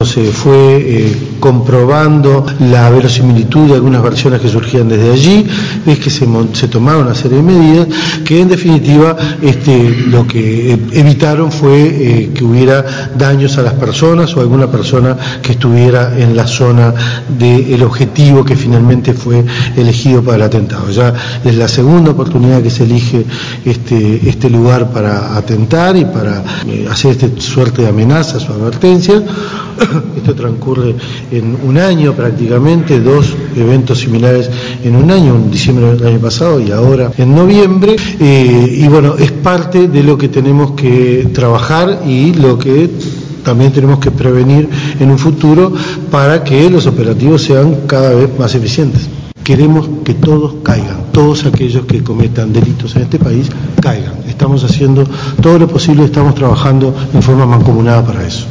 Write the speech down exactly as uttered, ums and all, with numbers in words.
se fue eh, comprobando la verosimilitud de algunas versiones que surgían desde allí, es que se, se tomaron una serie de medidas que en definitiva este, lo que evitaron fue eh, que hubiera daños a las personas o alguna persona que estuviera en la zona del objetivo que finalmente fue elegido para el atentado. Ya es la segunda oportunidad que se elige este, este lugar para atentar y para eh, hacer esta suerte de amenazas o advertencias. Esto transcurre en un año prácticamente, dos eventos similares en un año, en diciembre del año pasado y ahora en noviembre, eh, y bueno, es parte de lo que tenemos que trabajar y lo que también tenemos que prevenir en un futuro para que los operativos sean cada vez más eficientes. Queremos que todos caigan, todos aquellos que cometan delitos en este país caigan. Estamos haciendo todo lo posible, estamos trabajando en forma mancomunada para eso.